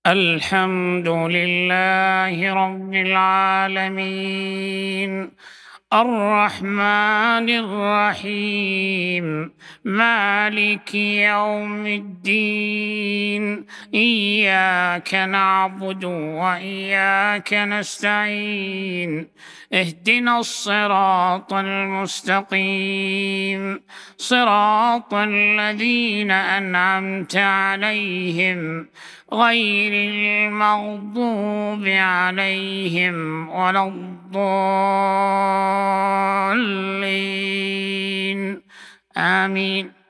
الحمد لله رب العالمين، الرحمن الرحيم، مالك يوم الدين. إياك نعبد وإياك نستعين، اهدنا الصراط المستقيم، صراط الذين أنعمت عليهم غير المغضوب عليهم ولا الضالين. آمين.